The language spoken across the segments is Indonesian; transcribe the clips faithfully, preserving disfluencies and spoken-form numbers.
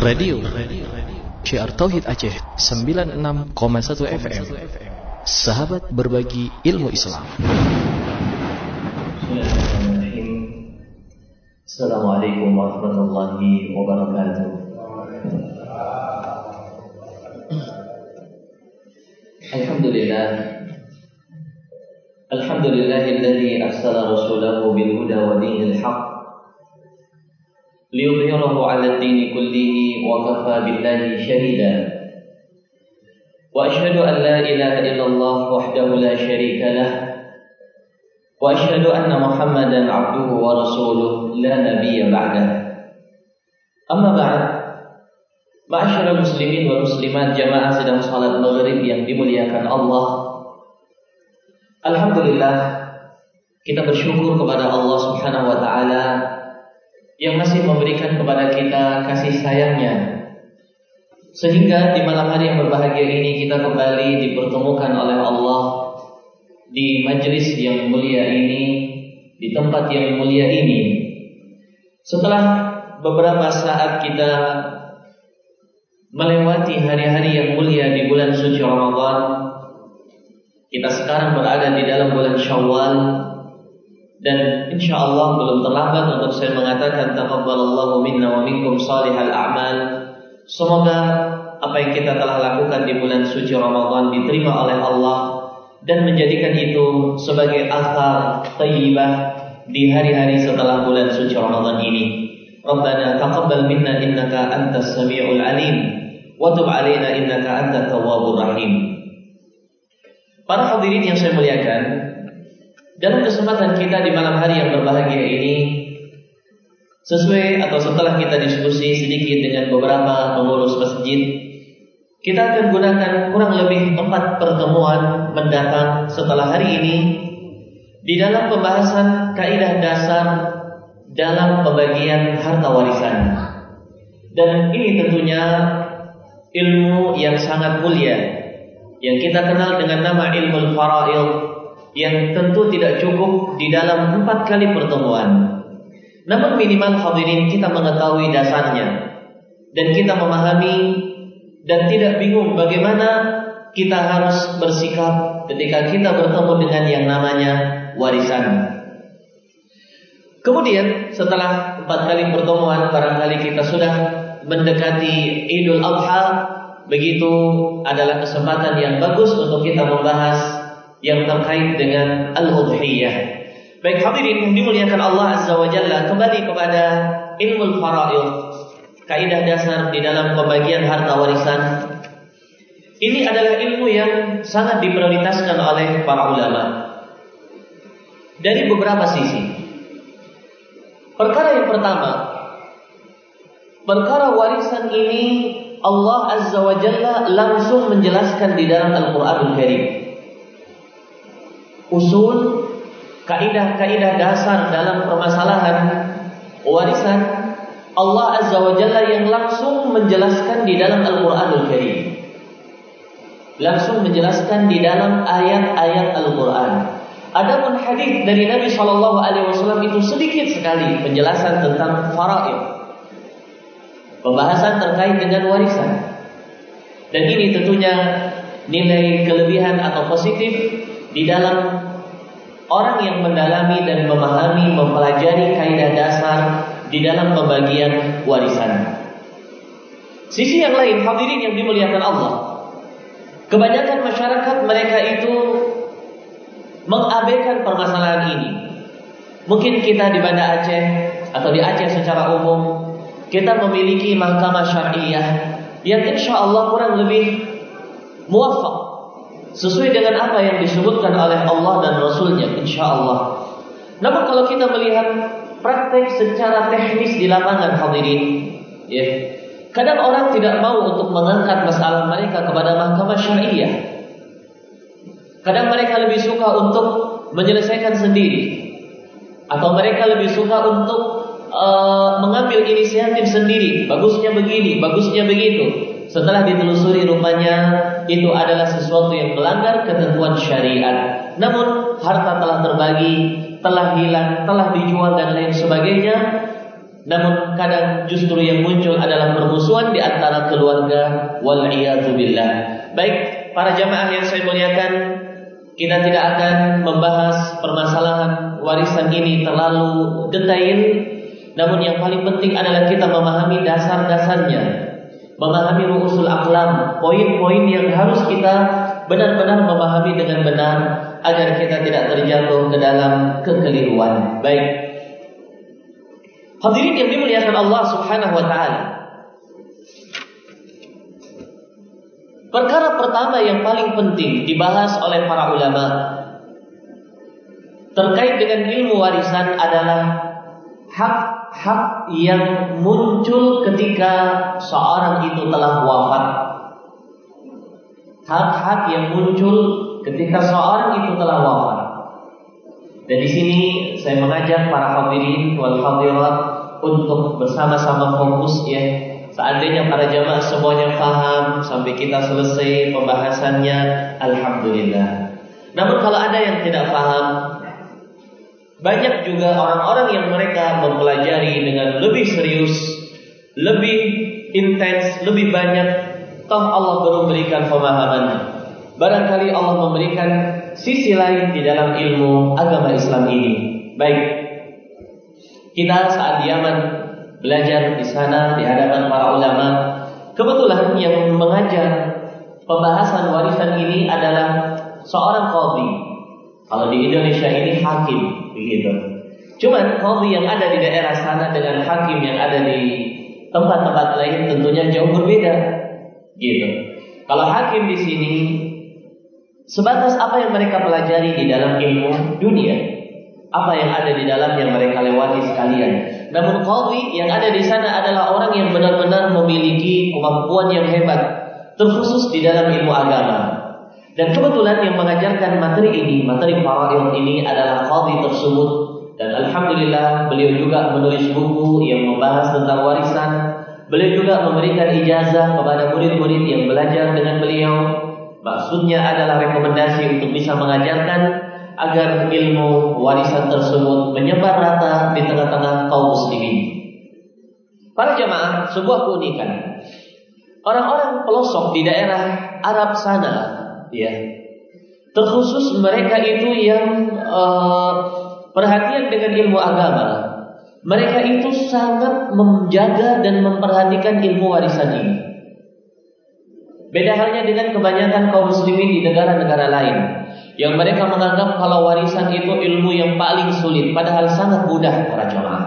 Radio Syiar Tauhid Aceh sembilan puluh enam koma satu F M. Sahabat berbagi ilmu Islam. Assalamualaikum warahmatullahi wabarakatuh. Alhamdulillah. Alhamdulillahilladzi arsala rasulahu bil huda wa dinil haqq liyudhhirahu 'ala ad-dini kullihi wa kafa billahi shahida. Wa asyhadu an la ilaha illallah wahdahu la syarika lah wa asyhadu anna Muhammadan 'abduhu wa rasuluhu la nabiyya ba'dah. Amma ba'd. Ma'asyiral muslimin wal muslimat, jamaah sedang salat maghrib yang dimuliakan Allah. Alhamdulillah, kita bersyukur kepada Allah Subhanahu wa taala yang masih memberikan kepada kita kasih sayangnya, sehingga di malam hari yang berbahagia ini kita kembali dipertemukan oleh Allah di majelis yang mulia ini, di tempat yang mulia ini. Setelah beberapa saat kita melewati hari-hari yang mulia di bulan suci Ramadan, kita sekarang berada di dalam bulan Syawal. Dan insya Allah belum terlambat untuk saya mengatakan taqabbalallahu minna wa minkum salihal a'mal. Semoga apa yang kita telah lakukan di bulan suci Ramadan diterima oleh Allah dan menjadikan itu sebagai athar thayyibah di hari-hari setelah bulan suci Ramadan ini. Rabbana taqabbal minna innaka antas samiul alim wa tub alaina innaka antat tawwabur rahim. Para hadirin yang saya muliakan, dalam kesempatan kita di malam hari yang berbahagia ini, sesuai atau setelah kita diskusi sedikit dengan beberapa pengurus masjid, kita akan gunakan kurang lebih empat pertemuan mendatang setelah hari ini di dalam pembahasan kaidah dasar dalam pembagian harta warisan. Dan ini tentunya ilmu yang sangat mulia yang kita kenal dengan nama ilmu al-fara'id, yang tentu tidak cukup di dalam empat kali pertemuan. Namun minimal hadirin kita mengetahui dasarnya dan kita memahami dan tidak bingung bagaimana kita harus bersikap ketika kita bertemu dengan yang namanya warisan. Kemudian setelah empat kali pertemuan, barangkali kita sudah mendekati Idul Adha. Begitu adalah kesempatan yang bagus untuk kita membahas yang terkait dengan al-udhiyah. Baik hadirin yang dimuliakan Allah Azza wa Jalla, kembali kepada ilmu al-fara'id, kaidah dasar di dalam pembagian harta warisan. Ini adalah ilmu yang sangat diprioritaskan oleh para ulama dari beberapa sisi. Perkara yang pertama, perkara warisan ini Allah Azza wa Jalla langsung menjelaskan di dalam Al-Qur'anul Karim. Usul, kaidah-kaidah dasar dalam permasalahan warisan, Allah Azza wa Jalla yang langsung menjelaskan di dalam Al-Qur'anul Karim. Langsung menjelaskan di dalam ayat-ayat Al-Qur'an. Adapun hadis dari Nabi shallallahu alaihi wasallam itu sedikit sekali penjelasan tentang faraid, pembahasan terkait dengan warisan. Dan ini tentunya nilai kelebihan atau positif di dalam orang yang mendalami dan memahami, mempelajari kaidah dasar di dalam pembagian warisan. Sisi yang lain, hadirin yang dimuliakan Allah, kebanyakan masyarakat mereka itu mengabaikan permasalahan ini. Mungkin kita di Banda Aceh atau di Aceh secara umum, kita memiliki mahkamah syariah yang insya Allah kurang lebih muwaffaq, sesuai dengan apa yang disebutkan oleh Allah dan Rasulnya, insya Allah. Namun kalau kita melihat praktek secara teknis di lapangan hadirin, ya, kadang orang tidak mau untuk mengangkat masalah mereka kepada mahkamah syariah. Kadang mereka lebih suka untuk menyelesaikan sendiri, atau mereka lebih suka untuk uh, mengambil inisiatif sendiri. Bagusnya begini, bagusnya begitu. Setelah ditelusuri rupanya itu adalah sesuatu yang melanggar ketentuan syariat. Namun harta telah terbagi, telah hilang, telah dijual dan lain sebagainya. namun kadang justru yang muncul adalah permusuhan di antara keluarga, wal'iyadu billah. Baik, para jamaah yang saya muliakan, kita tidak akan membahas permasalahan warisan ini terlalu detail, namun yang paling penting adalah kita memahami dasar-dasarnya, memahami ru'usul aqlam, poin-poin yang harus kita benar-benar memahami dengan benar agar kita tidak terjatuh ke dalam kekeliruan. Baik, hadirin yang dimuliakan Allah Subhanahu wa taala, perkara pertama yang paling penting dibahas oleh para ulama terkait dengan ilmu warisan adalah hak-hak yang muncul ketika seorang itu telah wafat. Hak-hak yang muncul ketika seorang itu telah wafat. Dan di sini saya mengajak para hadirin wal hadirat untuk bersama-sama fokus ya. Seandainya para jamaah semuanya paham sampai kita selesai pembahasannya, alhamdulillah. Namun kalau ada yang tidak paham, banyak juga orang-orang yang mereka mempelajari dengan lebih serius, lebih intens, lebih banyak. Toh Allah belum memberikan pemahaman. Barangkali Allah memberikan sisi lain di dalam ilmu agama Islam ini. Baik, kita saat di Yaman belajar di sana di hadapan para ulama. Kebetulan yang mengajar pembahasan warisan ini adalah seorang qadhi. Kalau di Indonesia ini hakim, begitu. Cuman qadhi yang ada di daerah sana dengan hakim yang ada di tempat-tempat lain tentunya jauh berbeda. Gitu. Kalau hakim di sini sebatas apa yang mereka pelajari di dalam ilmu dunia, apa yang ada di dalam yang mereka lewati sekalian. Namun qadhi yang ada di sana adalah orang yang benar-benar memiliki kemampuan yang hebat, terkhusus di dalam ilmu agama. Dan kebetulan yang mengajarkan materi ini, materi faraid ini adalah qadhi tersebut. Dan alhamdulillah beliau juga menulis buku yang membahas tentang warisan. Beliau juga memberikan ijazah kepada murid-murid yang belajar dengan beliau. Maksudnya adalah rekomendasi untuk bisa mengajarkan agar ilmu warisan tersebut menyebar rata di tengah-tengah kaum muslimin. Para jamaah, sebuah keunikan. Orang-orang pelosok di daerah Arab sana, ya, terkhusus mereka itu yang uh, perhatian dengan ilmu agama. Mereka itu sangat menjaga dan memperhatikan ilmu warisan ini. Beda halnya dengan kebanyakan kaum muslimin di negara-negara lain, yang mereka menganggap kalau warisan itu ilmu yang paling sulit, padahal sangat mudah para jamaah.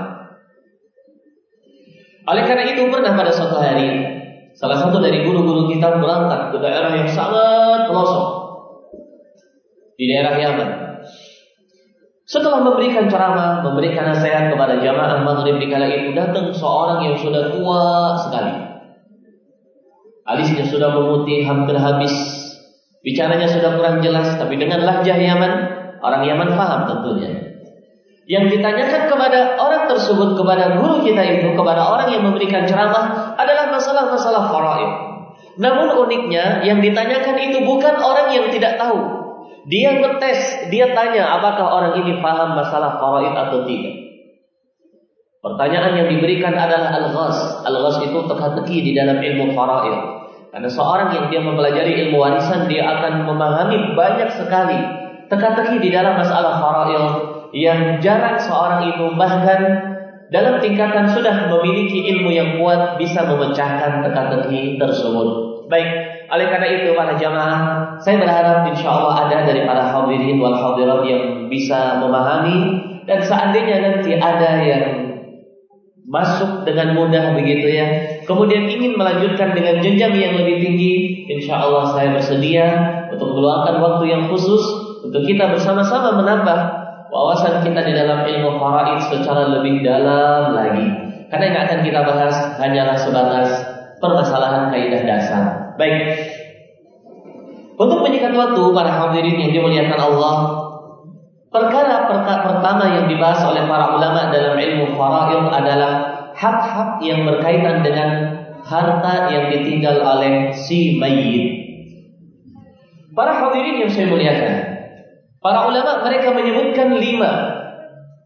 Oleh karena itu pernah pada suatu hari, salah satu dari guru-guru kita berangkat ke daerah yang sangat pelosok di daerah Yaman. Setelah memberikan ceramah, memberikan nasihat kepada jamaah maghrib di kala itu, datang seorang yang sudah tua sekali. Alisnya sudah memutih, hampir habis. Bicaranya sudah kurang jelas, tapi dengan lahjah Yaman, orang Yaman paham tentunya. Yang ditanyakan kepada orang tersebut, kepada guru kita itu, kepada orang yang memberikan ceramah, adalah masalah-masalah faraid. Namun uniknya, yang ditanyakan itu bukan orang yang tidak tahu. Dia ngetes, dia tanya apakah orang ini paham masalah faraid atau tidak. Pertanyaan yang diberikan adalah al-ghas. Al-ghas itu teka-teki di dalam ilmu faraid. Karena seorang yang dia mempelajari ilmu warisan, dia akan memahami banyak sekali teka-teki di dalam masalah faraid yang jarang seorang itu bahkan dalam tingkatan sudah memiliki ilmu yang kuat bisa memecahkan teka-teki tersebut. Baik. Oleh karena itu para jamaah, saya berharap insya Allah ada dari para hadirin wal hadirat yang bisa memahami, dan seandainya nanti ada yang masuk dengan mudah begitu ya, kemudian ingin melanjutkan dengan jenjang yang lebih tinggi, insya Allah saya bersedia untuk meluangkan waktu yang khusus untuk kita bersama-sama menambah wawasan kita di dalam ilmu faraid secara lebih dalam lagi. Karena yang akan kita bahas hanyalah sebatas permasalahan kaidah dasar. Baik, untuk menyingkat waktu para hadirin yang dimuliakan Allah, perkara perkara pertama yang dibahas oleh para ulama dalam ilmu faraid adalah hak-hak yang berkaitan dengan harta yang ditinggal oleh si mayit. Para hadirin yang saya muliakan, para ulama mereka menyebutkan lima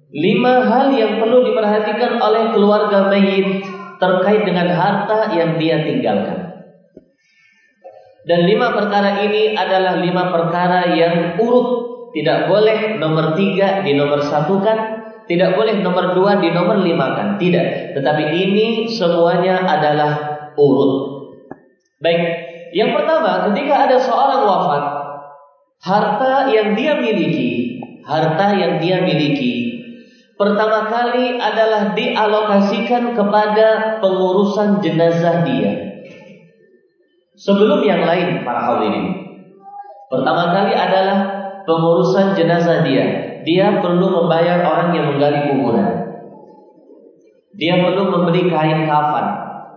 Lima hal yang perlu diperhatikan oleh keluarga mayit terkait dengan harta yang dia tinggalkan. Dan lima perkara ini adalah lima perkara yang urut. Tidak boleh nomor tiga di nomor satukan, tidak boleh nomor dua di nomor lima kan. Tidak. Tetapi ini semuanya adalah urut. Baik. Yang pertama, ketika ada seorang wafat, harta yang dia miliki, harta yang dia miliki pertama kali adalah dialokasikan kepada pengurusan jenazah dia. Sebelum yang lain, para hadirin. Pertama kali adalah pengurusan jenazah dia. Dia perlu membayar orang yang menggali kuburan. Dia perlu membeli kain kafan.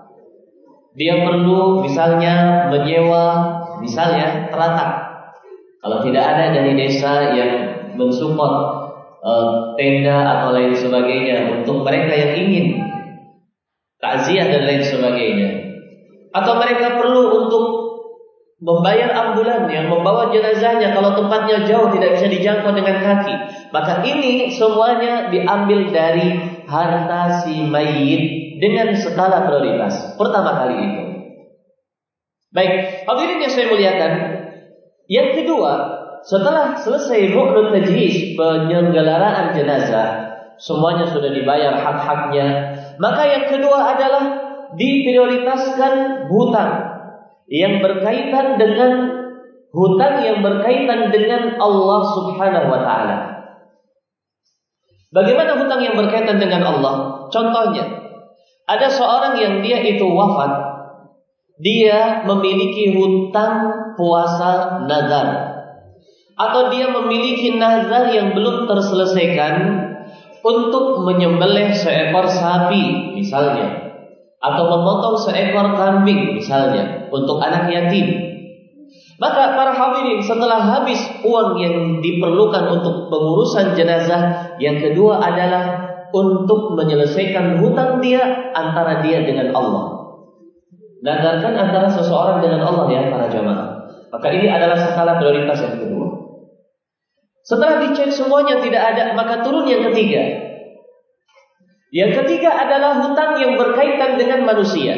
Dia perlu misalnya menyewa, misalnya teratak. Kalau tidak ada dari desa yang mensupport Uh, tenda atau lain sebagainya untuk mereka yang ingin takziah dan lain sebagainya, atau mereka perlu untuk membayar ambulan yang membawa jenazahnya kalau tempatnya jauh tidak bisa dijangkau dengan kaki, maka ini semuanya diambil dari harta si mayit dengan skala prioritas pertama kali itu. Baik, hadirin yang saya muliakan, yang kedua, setelah selesai rukun tajhiz, penyelenggaraan jenazah, semuanya sudah dibayar hak-haknya, maka yang kedua adalah diprioritaskan hutang yang berkaitan dengan hutang yang berkaitan dengan Allah Subhanahu wa taala. Bagaimana hutang yang berkaitan dengan Allah? Contohnya, ada seorang yang dia itu wafat, dia memiliki hutang puasa nazar, atau dia memiliki nazar yang belum terselesaikan untuk menyembelih seekor sapi misalnya, atau memotong seekor kambing misalnya untuk anak yatim. Maka para hadirin, setelah habis uang yang diperlukan untuk pengurusan jenazah, yang kedua adalah untuk menyelesaikan hutang dia antara dia dengan Allah. Nazarkan antara seseorang dengan Allah ya para jamaah. Maka ini adalah skala prioritas yang kedua. Setelah dicek semuanya tidak ada, maka turun yang ketiga. Yang ketiga adalah hutang yang berkaitan dengan manusia.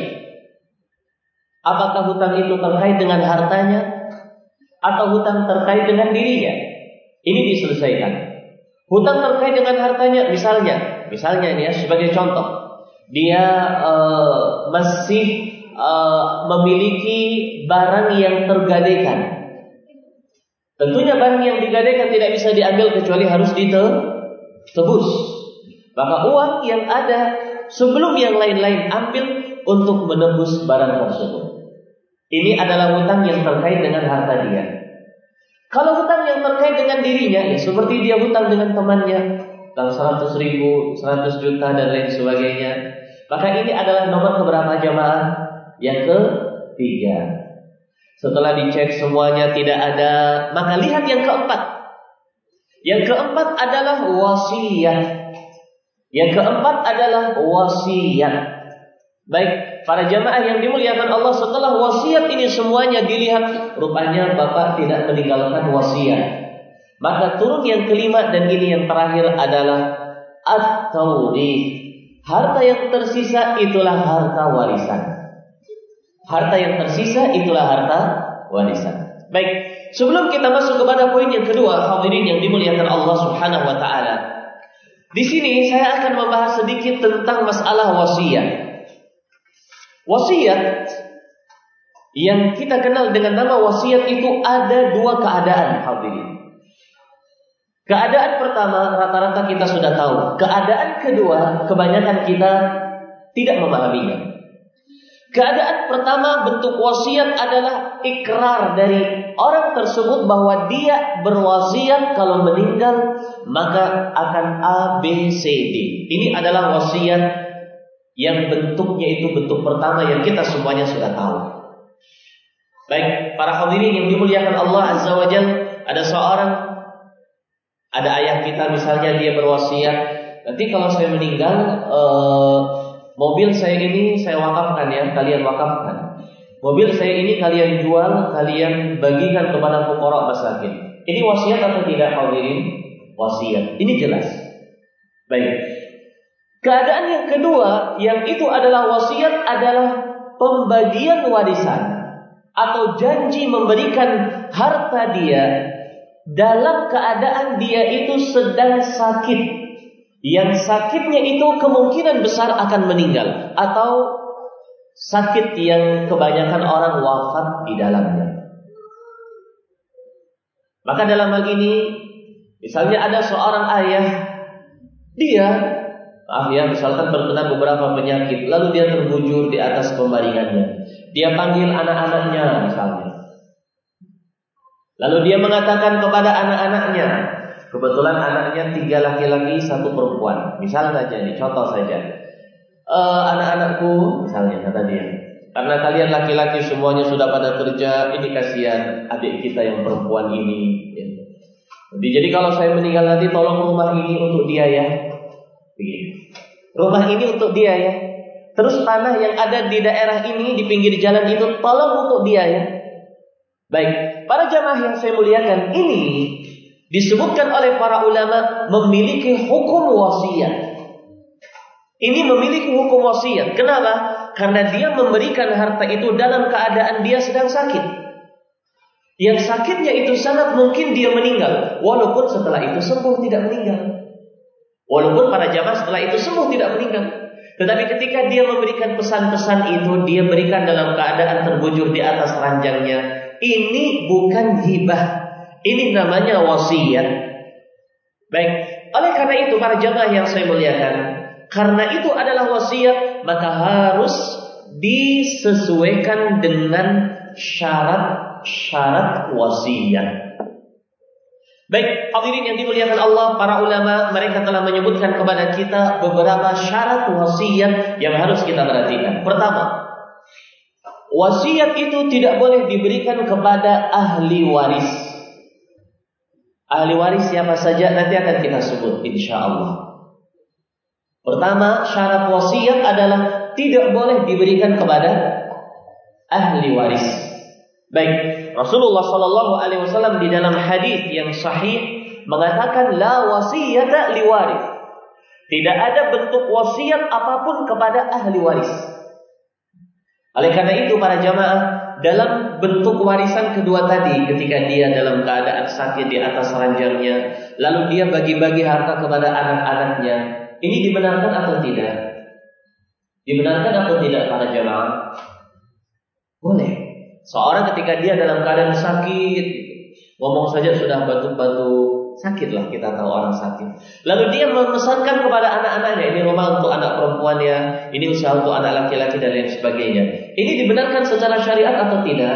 Apakah hutang itu terkait dengan hartanya atau hutang terkait dengan dirinya? Ini diselesaikan. Hutang terkait dengan hartanya, misalnya, misalnya ini ya sebagai contoh, dia uh, masih uh, memiliki barang yang tergadaikan. Tentunya barang yang digadaikan tidak bisa diambil kecuali harus ditebus. Maka uang yang ada sebelum yang lain-lain ambil untuk menebus barang tersebut. Ini adalah hutang yang terkait dengan harta dia. Kalau hutang yang terkait dengan dirinya, ya seperti dia hutang dengan temannya, hutang seratus ribu, seratus juta dan lain sebagainya, maka ini adalah nomor keberapa jamaah? Yang ketiga. Setelah dicek semuanya tidak ada, maka lihat yang keempat. Yang keempat adalah wasiat. Yang keempat adalah wasiat. Baik, para jamaah yang dimuliakan Allah, setelah wasiat ini semuanya dilihat, rupanya bapak tidak meninggalkan wasiat. Maka turun yang kelima dan ini yang terakhir adalah at-taurits. Harta yang tersisa itulah harta warisan. Harta yang tersisa itulah harta warisan. Baik, sebelum kita masuk kepada poin yang kedua, hadirin yang dimuliakan Allah Subhanahu wa taala. Di sini saya akan membahas sedikit tentang masalah wasiat. Wasiat yang kita kenal dengan nama wasiat itu ada dua keadaan, hadirin. Keadaan pertama rata-rata kita sudah tahu. Keadaan kedua kebanyakan kita tidak memahaminya. Keadaan pertama bentuk wasiat adalah ikrar dari orang tersebut bahwa dia berwasiat kalau meninggal maka akan A, B, C, D. Ini adalah wasiat yang bentuknya itu bentuk pertama yang kita semuanya sudah tahu. Baik, para hadirin yang dimuliakan Allah Azza wa Jalla, ada seorang, ada ayah kita misalnya dia berwasiat, nanti kalau saya meninggal, uh, mobil saya ini saya wakafkan ya, kalian wakafkan. Mobil saya ini kalian jual, kalian bagikan kepada fuqara masakin. Ini wasiat atau tidak hadirin? Wasiat. Ini jelas. Baik. Keadaan yang kedua, yang itu adalah wasiat, adalah pembagian warisan atau janji memberikan harta dia dalam keadaan dia itu sedang sakit, yang sakitnya itu kemungkinan besar akan meninggal, atau sakit yang kebanyakan orang wafat di dalamnya. Maka dalam hal ini, misalnya ada seorang ayah, dia maaf ya, misalkan terkena beberapa penyakit, lalu dia terbujur di atas pembaringannya. Dia panggil anak-anaknya misalnya. Lalu dia mengatakan kepada anak-anaknya, kebetulan anaknya tiga laki-laki, satu perempuan. Misal saja nih, contoh saja. E, anak-anakku, misalnya kata dia, karena kalian laki-laki semuanya sudah pada kerja, ini kasihan adik kita yang perempuan ini. Jadi kalau saya meninggal nanti, tolong rumah ini untuk dia ya. Begitu. Rumah ini untuk dia ya. Terus tanah yang ada di daerah ini, di pinggir jalan itu, tolong untuk dia ya. Baik, para jamaah yang saya muliakan, ini disebutkan oleh para ulama memiliki hukum wasiat. Ini memiliki hukum wasiat. Kenapa? Karena dia memberikan harta itu dalam keadaan dia sedang sakit. Yang sakitnya itu sangat mungkin dia meninggal, walaupun setelah itu sembuh tidak meninggal. Walaupun para jamaah setelah itu sembuh tidak meninggal. Tetapi ketika dia memberikan pesan-pesan itu, dia berikan dalam keadaan terbujur di atas ranjangnya. Ini bukan hibah, ini namanya wasiat. Baik, oleh karena itu para jamaah yang saya muliakan, karena itu adalah wasiat, maka harus disesuaikan dengan syarat-syarat wasiat. Baik, hadirin yang dimuliakan Allah, para ulama mereka telah menyebutkan kepada kita beberapa syarat wasiat yang harus kita perhatikan. Pertama, wasiat itu tidak boleh diberikan kepada ahli waris. Ahli waris siapa saja nanti akan kita sebut insyaallah. Pertama, syarat wasiat adalah tidak boleh diberikan kepada ahli waris. Baik, Rasulullah Shallallahu Alaihi Wasallam di dalam hadis yang sahih mengatakan la wasiyata liwaris. Tidak ada bentuk wasiat apapun kepada ahli waris. Oleh karena itu para jamaah, dalam bentuk warisan kedua tadi, ketika dia dalam keadaan sakit di atas ranjangnya, lalu dia bagi-bagi harta kepada anak-anaknya, ini dibenarkan atau tidak? Dibenarkan atau tidak para jamaah? Boleh. Seorang ketika dia dalam keadaan sakit, ngomong saja sudah batuk-batuk, sakit lah, kita tahu orang sakit. Lalu dia memesankan kepada anak-anaknya, ini rumah untuk anak perempuan ya, ini usaha untuk anak laki-laki dan lain sebagainya. Ini dibenarkan secara syariat atau tidak?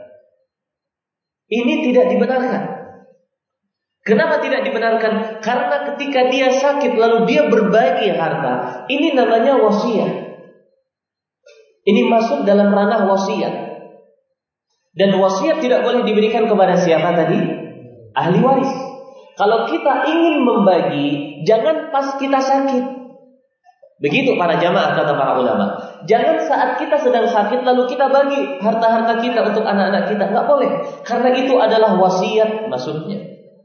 Ini tidak dibenarkan. Kenapa tidak dibenarkan? Karena ketika dia sakit lalu dia berbagi harta, ini namanya wasiat. Ini masuk dalam ranah wasiat. Dan wasiat tidak boleh diberikan kepada siapa tadi? Ahli waris. Kalau kita ingin membagi, jangan pas kita sakit. Begitu para jamaah kata para ulama. Jangan saat kita sedang sakit lalu kita bagi harta-harta kita untuk anak-anak kita. Nggak boleh. Karena itu adalah wasiat maksudnya.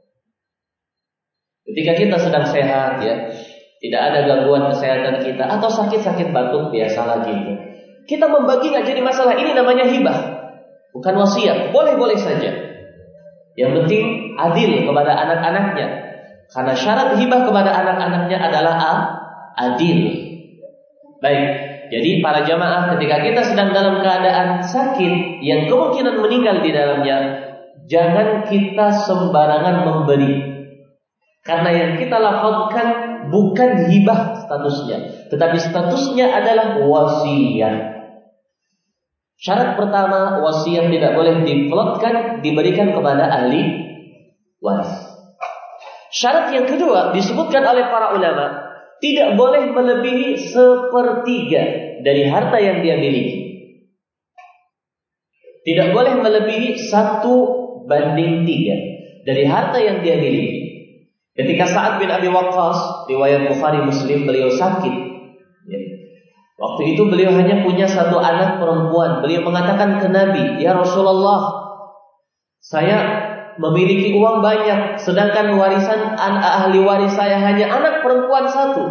Ketika kita sedang sehat ya, tidak ada gangguan kesehatan kita, atau sakit-sakit batuk biasa lagi itu, kita membagi nggak jadi masalah. Ini namanya hibah, bukan wasiat. Boleh-boleh saja. Yang penting adil kepada anak-anaknya. Karena syarat hibah kepada anak-anaknya adalah adil. Baik, jadi para jamaah ketika kita sedang dalam keadaan sakit yang kemungkinan meninggal di dalamnya, jangan kita sembarangan memberi. Karena yang kita lafazkan bukan hibah statusnya, tetapi statusnya adalah wasiat. Syarat pertama, wasiat tidak boleh diplotkan, diberikan kepada ahli waris. Syarat yang kedua disebutkan oleh para ulama, tidak boleh melebihi sepertiga dari harta yang dia miliki. Tidak boleh melebihi satu banding tiga dari harta yang dia miliki. Ketika Sa'ad bin Abi Waqqas, riwayat Bukhari Muslim, beliau sakit. Waktu itu beliau hanya punya satu anak perempuan. Beliau mengatakan ke Nabi, "Ya Rasulullah, saya memiliki uang banyak, sedangkan warisan ahli waris saya hanya anak perempuan satu.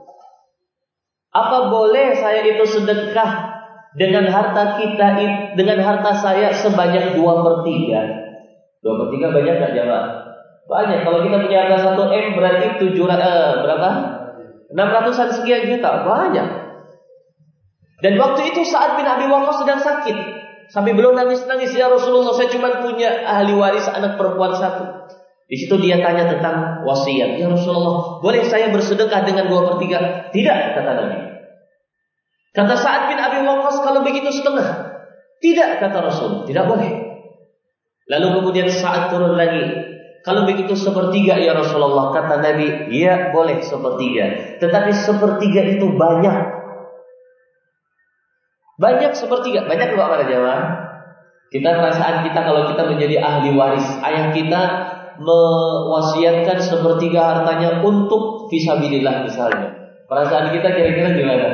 Apa boleh saya itu sedekah dengan harta kita, dengan harta saya sebanyak dua per tiga? Dua per tiga banyak nggak jamaah? Banyak. Kalau kita punya harta satu M berarti tujuh eh, berapa? Enam ratusan sekian juta. Banyak. Dan waktu itu Sa'ad bin Abi Waqqas sedang sakit, sampai belum nangis-nangis, ya Rasulullah, saya cuma punya ahli waris anak perempuan satu. Di situ dia tanya tentang wasiat. Ya Rasulullah, boleh saya bersedekah dengan dua per tiga? Tidak, kata Nabi. Kata Sa'ad bin Abi Waqqas, kalau begitu setengah. Tidak, kata Rasul, tidak boleh. Lalu kemudian Sa'ad turun lagi. Kalau begitu sepertiga ya Rasulullah, kata Nabi. Ya boleh sepertiga, tetapi sepertiga itu banyak. Banyak sepertiga, banyak enggak para jamaah? Kita perasaan kita kalau kita menjadi ahli waris, ayah kita mewasiatkan sepertiga hartanya untuk fisabilillah misalnya. Perasaan kita kira-kira gimana?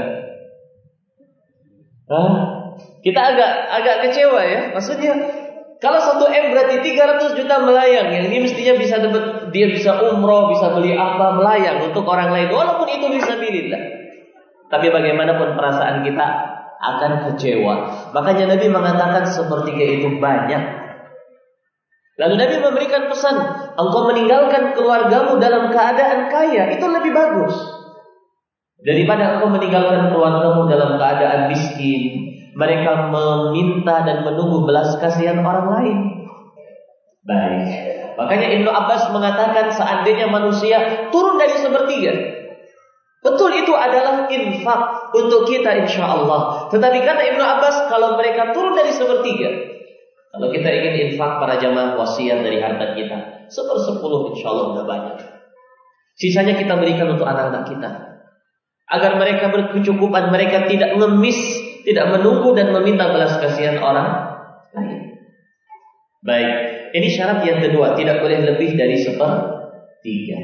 Hah? Kita agak agak kecewa ya. Maksudnya kalau satu M berarti tiga ratus juta melayang. Yang ini mestinya bisa dapat, dia bisa umroh, bisa beli apa, melayang untuk orang lain, walaupun itu fisabilillah. Tapi bagaimanapun perasaan kita akan kecewa. Makanya Nabi mengatakan sepertiga itu banyak. Lalu Nabi memberikan pesan, engkau meninggalkan keluargamu dalam keadaan kaya, itu lebih bagus daripada engkau meninggalkan keluargamu dalam keadaan miskin. Mereka meminta dan menunggu belas kasihan orang lain. Baik. Makanya Ibnu Abbas mengatakan seandainya manusia turun dari sepertiga, betul itu adalah infak untuk kita insya Allah. Tetapi kata Ibnu Abbas, kalau mereka turun dari sepertiga, kalau kita ingin infak para jamaah, wasiat dari harta kita sepersepuluh insya Allah sudah banyak. Sisanya kita berikan untuk anak-anak kita, agar mereka berkecukupan, mereka tidak ngemis, tidak menunggu dan meminta belas kasihan orang lain. Baik, ini syarat yang kedua, tidak boleh lebih dari sepertiga.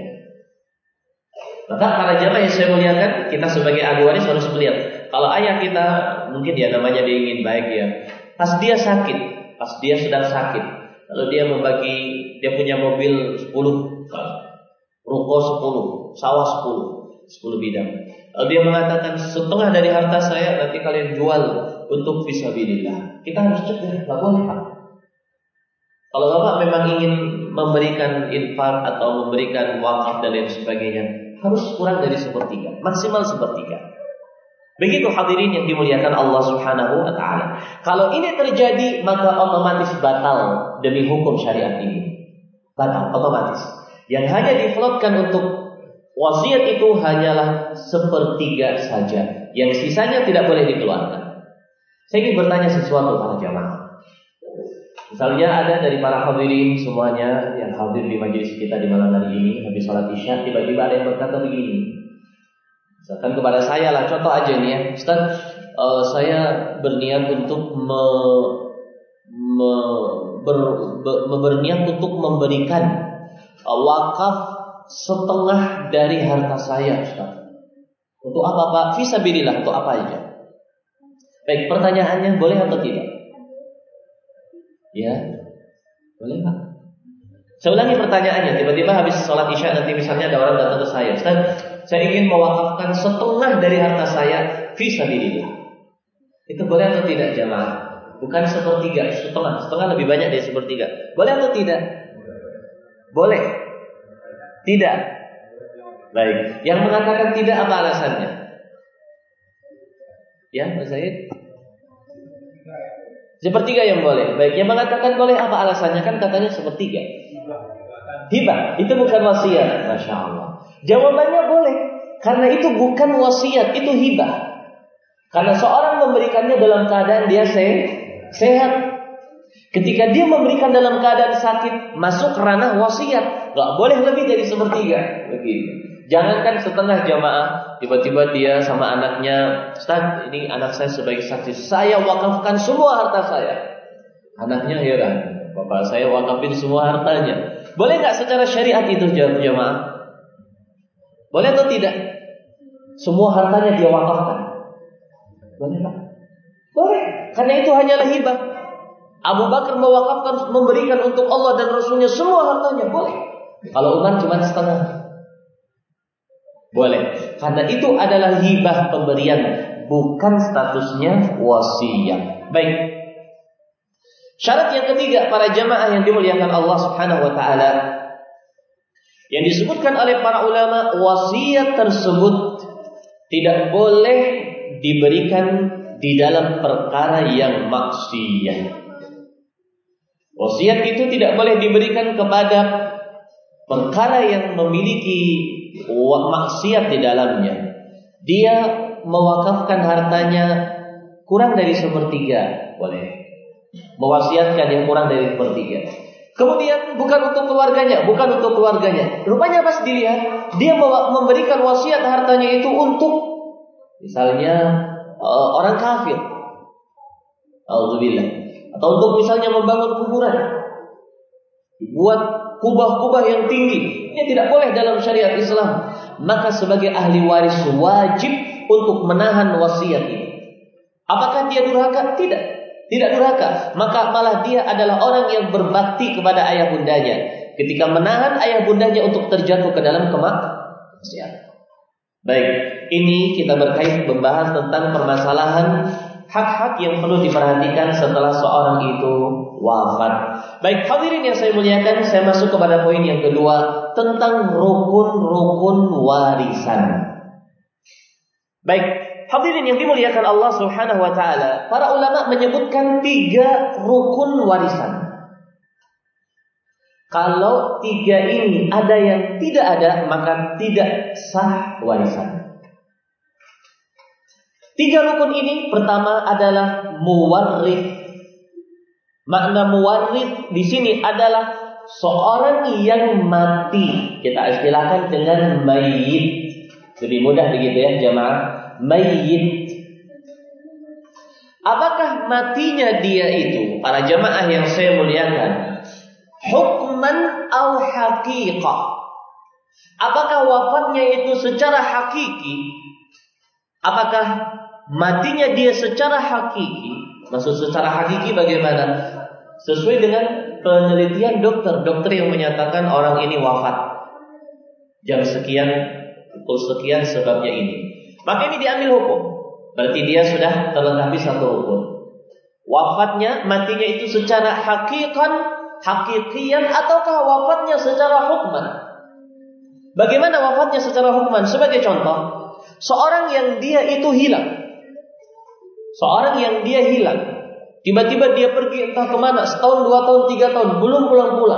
Maka para jamaah yang saya muliakan, kita sebagai ahli waris harus melihat. Kalau ayah kita, mungkin ya namanya dia ingin baik ya, pas dia sakit, pas dia sedang sakit, lalu dia membagi, dia punya mobil sepuluh, ruko sepuluh, sawah sepuluh, sepuluh bidang. Lalu dia mengatakan setengah dari harta saya nanti kalian jual untuk fisabilillah. Kita harus cegah, nggak boleh Pak. Kalau Bapak memang ingin memberikan infak atau memberikan wakaf dan lain sebagainya, harus kurang dari sepertiga, maksimal sepertiga. Begitu hadirin yang dimuliakan Allah Subhanahu wa taala. Kalau ini terjadi, maka otomatis batal demi hukum syariat ini. Batal otomatis. Yang hanya diflotkan untuk wasiat itu hanyalah sepertiga saja. Yang sisanya tidak boleh dikeluarkan. Saya ingin bertanya sesuatu para jamaah. Misalnya ada dari para hadirin semuanya yang hadir di majelis kita di malam hari ini, habis salat Isya, tiba-tiba ada yang berkata begini. Misalkan kepada saya lah, contoh aja nih ya, Ustaz, uh, saya berniat untuk me, me, ber, ber, berniat untuk memberikan uh, wakaf setengah dari harta saya, Ustaz. Untuk apa Pak? Fisabilillah, untuk apa aja? Baik, pertanyaannya boleh atau tidak? Ya, boleh Pak. Saya ulangi pertanyaannya. Tiba-tiba habis sholat Isya nanti misalnya ada orang datang ke saya, Ustaz, saya ingin mewakafkan setengah dari harta saya fisabilillah. Itu boleh atau tidak jamaah? Bukan sepertiga, setengah. Setengah lebih banyak dari sepertiga. Boleh atau tidak? Boleh. Tidak. Baik. Yang mengatakan tidak apa alasannya? Ya, Mas Said? Sepertiga yang boleh. Baik, yang mengatakan boleh apa alasannya? Kan katanya sepertiga. Hibah, itu bukan wasiat. Masya Allah. Jawabannya boleh. Karena itu bukan wasiat, itu hibah. Karena seorang memberikannya dalam keadaan dia se- sehat. Ketika dia memberikan dalam keadaan sakit, masuk ranah wasiat. Gak boleh lebih dari sepertiga. Begitu. Jangankan setengah jamaah, tiba-tiba dia sama anaknya, Ustaz, ini anak saya sebagai saksi, saya wakafkan semua harta saya. Anaknya heran, Bapak saya wakafin semua hartanya. Boleh nggak secara syariat itu jamaah? Boleh atau tidak? Semua hartanya dia wakafkan. Boleh Pak? Boleh, karena itu hanyalah hibah. Abu Bakar mewakafkan, memberikan untuk Allah dan Rasulnya semua hartanya, boleh. Kalau Umar cuma setengah, boleh. Karena itu adalah hibah, pemberian, bukan statusnya wasiat. Baik. Syarat yang ketiga para jamaah yang dimuliakan Allah Subhanahu wa taala, yang disebutkan oleh para ulama, wasiat tersebut tidak boleh diberikan di dalam perkara yang maksiat. Wasiat itu tidak boleh diberikan kepada perkara yang memiliki maksiat di dalamnya. Dia mewakafkan hartanya kurang dari sepertiga, boleh. Mewasiatkan yang kurang dari sepertiga. Kemudian bukan untuk keluarganya, bukan untuk keluarganya. Rupanya pas dilihat, dia memberikan wasiat hartanya itu untuk misalnya uh, orang kafir. Alhamdulillah. Atau untuk misalnya membangun kuburan, dibuat kubah-kubah yang tinggi. Ini tidak boleh dalam syariat Islam. Maka sebagai ahli waris wajib untuk menahan wasiat ini. Apakah dia durhaka? Tidak, tidak durhaka. Maka malah dia adalah orang yang berbakti kepada ayah bundanya ketika menahan ayah bundanya untuk terjatuh ke dalam kemaksiatan. Baik, ini kita berkait membahas tentang permasalahan hak-hak yang perlu diperhatikan setelah seorang itu wafat. Baik, hadirin yang saya muliakan, saya masuk kepada poin yang kedua tentang rukun-rukun warisan. Baik, hadirin yang dimuliakan Allah Subhanahu wa taala, para ulama menyebutkan tiga rukun warisan. Kalau tiga ini ada yang tidak ada, maka tidak sah warisan. Tiga rukun ini, pertama adalah muwarrith. Makna muwarrith di sini adalah seorang yang mati. Kita istilahkan dengan mayyit. Lebih mudah begitu ya jamaah. Mayyit. Apakah matinya dia itu, para jamaah yang saya muliakan, hukman au haqiqah? Apakah wafatnya itu secara hakiki? Apakah matinya dia secara hakiki? Maksud secara hakiki bagaimana? Sesuai dengan penelitian dokter. Dokter yang menyatakan orang ini wafat jam sekian, pukul sekian sebabnya ini. Maka ini diambil hukum. Berarti dia sudah terlengkapi satu rukun. Wafatnya, matinya itu secara hakikan, hakikian, ataukah wafatnya secara hukman? Bagaimana wafatnya secara hukman? Sebagai contoh, seorang yang dia itu hilang. Seorang yang dia hilang. Tiba-tiba dia pergi entah kemana, setahun, dua tahun, tiga tahun, belum pulang-pulang.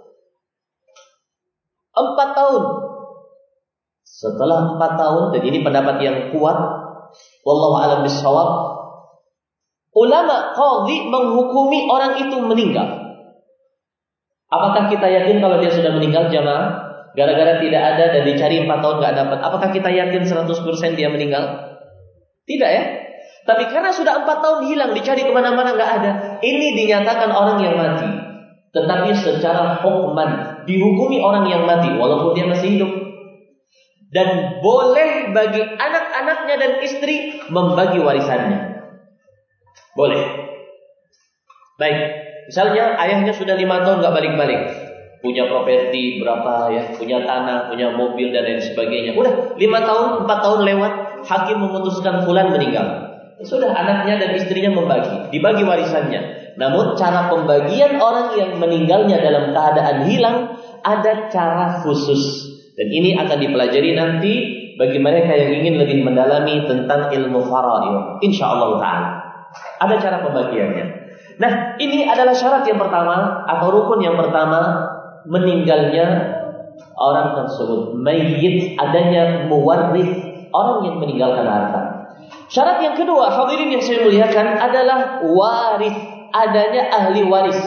Empat tahun. Setelah empat tahun, dan ini pendapat yang kuat, wallahu a'lam bishawab, ulama qadhi menghukumi orang itu meninggal. Apakah kita yakin kalau dia sudah meninggal jamaah? Gara-gara tidak ada dan dicari empat tahun gak dapat, apakah kita yakin seratus persen dia meninggal? Tidak ya. Tapi karena sudah empat tahun hilang, dicari kemana-mana gak ada, ini dinyatakan orang yang mati. Tetapi secara hukman dihukumi orang yang mati walaupun dia masih hidup. Dan boleh bagi anak-anaknya dan istri membagi warisannya. Boleh. Baik, misalnya ayahnya sudah lima tahun gak balik-balik, punya properti berapa ya, punya tanah, punya mobil dan lain sebagainya. Udah lima tahun, empat tahun lewat, hakim memutuskan fulan meninggal. Sudah anaknya dan istrinya membagi, dibagi warisannya. Namun cara pembagian orang yang meninggalnya dalam keadaan hilang ada cara khusus. Dan ini akan dipelajari nanti bagi mereka yang ingin lebih mendalami tentang ilmu faraid. Insyaallah ta'ala. Ada cara pembagiannya. Nah, ini adalah syarat yang pertama atau rukun yang pertama, meninggalnya orang tersebut, mayyit, adanya muwarrith, orang yang meninggalkan harta. Syarat yang kedua, hadirin yang saya muliakan, adalah waris, adanya ahli waris.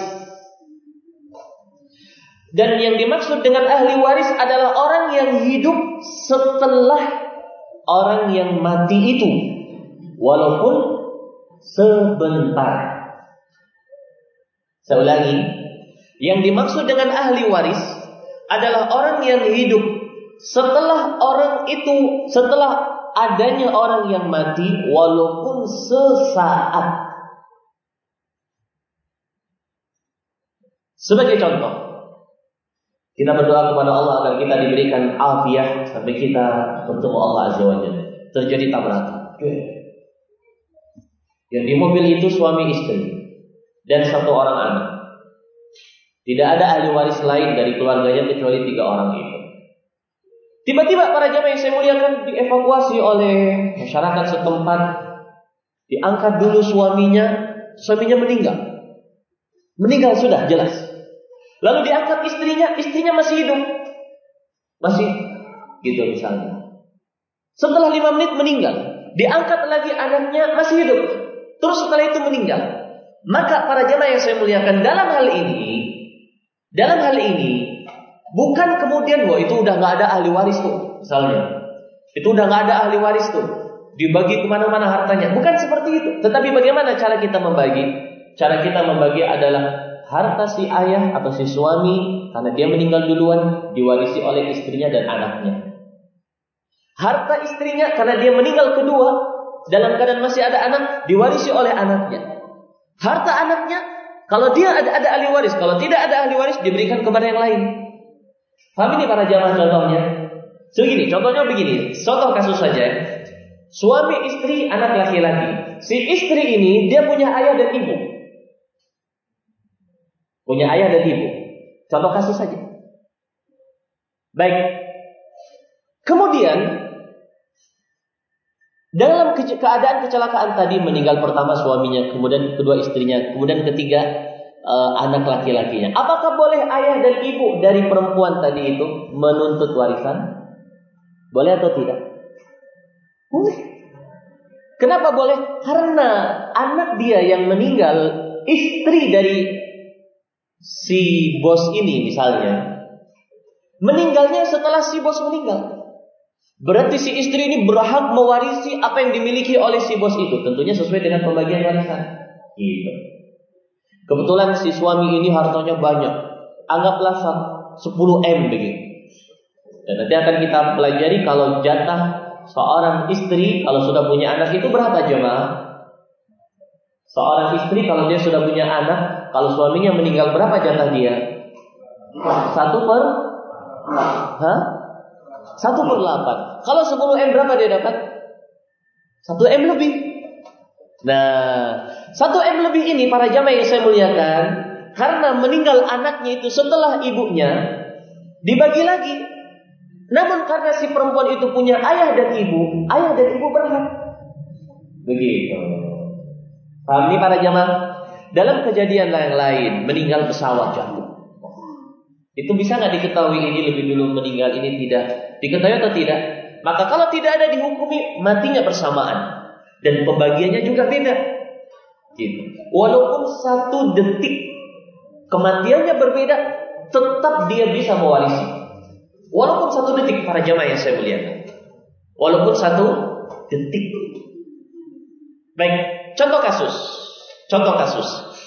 Dan yang dimaksud dengan ahli waris adalah orang yang hidup setelah orang yang mati itu, walaupun sebentar. Saya ulangi, yang dimaksud dengan ahli waris adalah orang yang hidup setelah orang itu, setelah adanya orang yang mati, walaupun sesaat. Sebagai contoh, kita berdoa kepada Allah agar kita diberikan afiah sampai kita bertemu Allah Azza wa Jalla. Terjadi tabrakan. Yang di mobil itu suami istri dan satu orang anak. Tidak ada ahli waris lain dari keluarganya kecuali tiga orang itu. Tiba-tiba para jamaah yang saya muliakan dievakuasi oleh masyarakat setempat. Diangkat dulu suaminya, suaminya meninggal. Meninggal sudah jelas. Lalu diangkat istrinya, istrinya masih hidup. Masih gitu misalnya. Setelah lima menit meninggal. Diangkat lagi anaknya masih hidup. Terus setelah itu meninggal. Maka para jamaah yang saya muliakan dalam hal ini, dalam hal ini bukan kemudian wah itu udah nggak ada ahli waris tuh, misalnya itu udah nggak ada ahli waris tuh, dibagi kemana-mana hartanya. Bukan seperti itu. Tetapi bagaimana cara kita membagi? Cara kita membagi adalah harta si ayah atau si suami karena dia meninggal duluan diwarisi oleh istrinya dan anaknya. Harta istrinya karena dia meninggal kedua dalam keadaan masih ada anak diwarisi oleh anaknya. Harta anaknya kalau dia ada ada ahli waris, kalau tidak ada ahli waris diberikan kepada yang lain. Paham ini para jamaah contohnya? Begini, contohnya begini. Contoh kasus saja. Suami istri anak laki-laki. Si istri ini dia punya ayah dan ibu. Punya ayah dan ibu. Contoh kasus saja. Baik. Kemudian dalam ke- keadaan kecelakaan tadi meninggal pertama suaminya, kemudian kedua istrinya, kemudian ketiga uh, anak laki-lakinya. Apakah boleh ayah dan ibu dari perempuan tadi itu menuntut warisan? Boleh atau tidak? Boleh. Kenapa boleh? Karena anak dia yang meninggal istri dari si bos ini misalnya meninggalnya setelah si bos meninggal. Berarti si istri ini berhak mewarisi apa yang dimiliki oleh si bos itu. Tentunya sesuai dengan pembagian warisan. Gitu. Kebetulan si suami ini hartanya banyak. Anggaplah sepuluh M begitu. Dan nanti akan kita pelajari kalau jatah seorang istri kalau sudah punya anak itu berapa jemaah? Seorang istri kalau dia sudah punya anak, kalau suaminya meninggal berapa jatah dia? Satu per? Hah? Satu per delapan. Kalau sepuluh M berapa dia dapat? Satu M lebih. Nah, satu M lebih ini para jamaah yang saya muliakan, karena meninggal anaknya itu setelah ibunya, dibagi lagi. Namun karena si perempuan itu punya ayah dan ibu, ayah dan ibu berhak. Begitu. Paham ini para jamaah? Dalam kejadian yang lain, meninggal pesawat jatuh. Itu bisa nggak diketahui ini lebih dulu meninggal, ini tidak diketahui atau tidak? Maka kalau tidak ada dihukumi matinya bersamaan dan pembagiannya juga beda. Gitu. Walaupun satu detik kematiannya berbeda, tetap dia bisa mewarisi. Walaupun satu detik para jamaah yang saya muliakan. Walaupun satu detik. Baik, contoh kasus. Contoh kasus.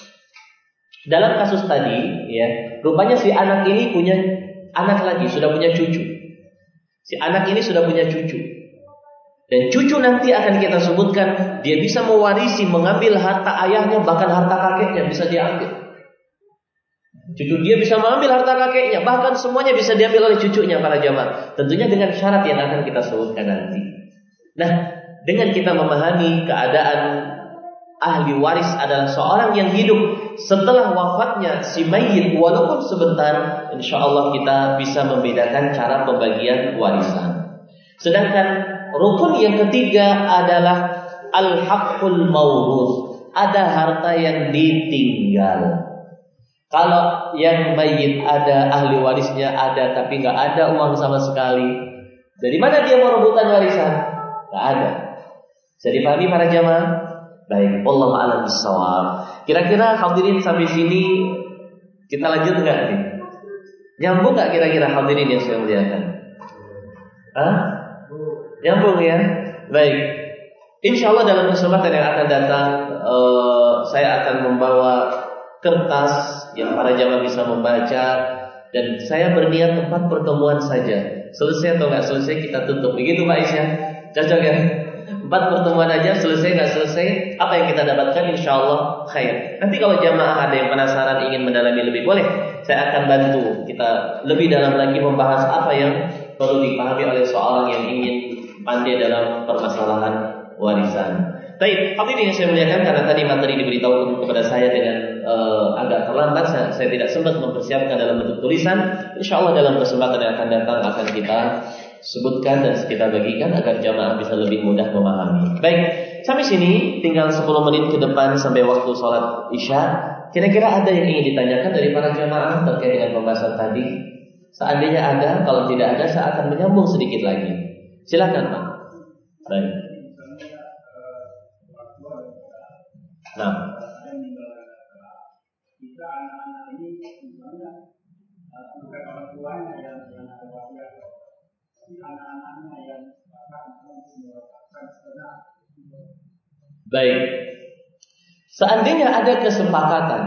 Dalam kasus tadi, ya, rupanya si anak ini punya anak lagi, sudah punya cucu. Si anak ini sudah punya cucu. Dan cucu nanti akan kita sebutkan, dia bisa mewarisi, mengambil harta ayahnya, bahkan harta kakeknya bisa diambil. Cucu dia bisa mengambil harta kakeknya, bahkan semuanya bisa diambil oleh cucunya para jamaah. Tentunya dengan syarat yang akan kita sebutkan nanti. Nah, dengan kita memahami keadaan ahli waris adalah seorang yang hidup setelah wafatnya si mayit walaupun sebentar, insya Allah kita bisa membedakan cara pembagian warisan. Sedangkan rukun yang ketiga adalah al-haqqul mawruth, ada harta yang ditinggal. Kalau yang mayit ada ahli warisnya ada tapi nggak ada uang sama sekali, dari mana dia mau rebutan warisan? Nggak ada. Bisa dipahami para jamaah? Baik, wallahu a'lam bishawab. Kira-kira hadirin sampai sini kita lanjut enggak nih? Nyambung enggak kira-kira hadirin yang saya muliakan? Hah? Nyambung ya? Baik. Insyaallah dalam kesempatan yang akan datang uh, saya akan membawa kertas yang para jamaah bisa membaca dan saya berniat tempat pertemuan saja. Selesai atau enggak selesai kita tutup. Begitu Pak Isya? Cocok ya? Empat pertemuan aja selesai nggak selesai, apa yang kita dapatkan insya Allah khair. Nanti kalau jamaah ada yang penasaran ingin mendalami lebih, boleh. Saya akan bantu kita lebih dalam lagi membahas apa yang perlu dipahami oleh seorang yang ingin pandai dalam permasalahan warisan. Baik, hadirin yang saya muliakan, karena tadi materi diberitahu kepada saya dengan uh, agak terlambat, saya, saya tidak sempat mempersiapkan dalam bentuk tulisan. Insya Allah dalam kesempatan yang akan datang akan kita sebutkan dan kita bagikan agar jamaah bisa lebih mudah memahami. Baik, sampai sini tinggal sepuluh menit ke depan sampai waktu sholat isya. Kira-kira ada yang ingin ditanyakan dari para jamaah terkait dengan pembahasan tadi? Seandainya ada, kalau tidak ada saya akan menyambung sedikit lagi. Silakan Pak. Baik. Nah, baik. Seandainya ada kesepakatan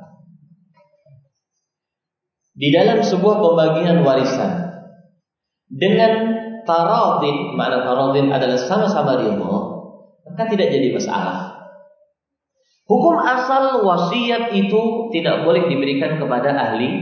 di dalam sebuah pembagian warisan dengan taradin, makna taradin adalah sama-sama ridha, maka tidak jadi masalah. Hukum asal wasiat itu tidak boleh diberikan kepada ahli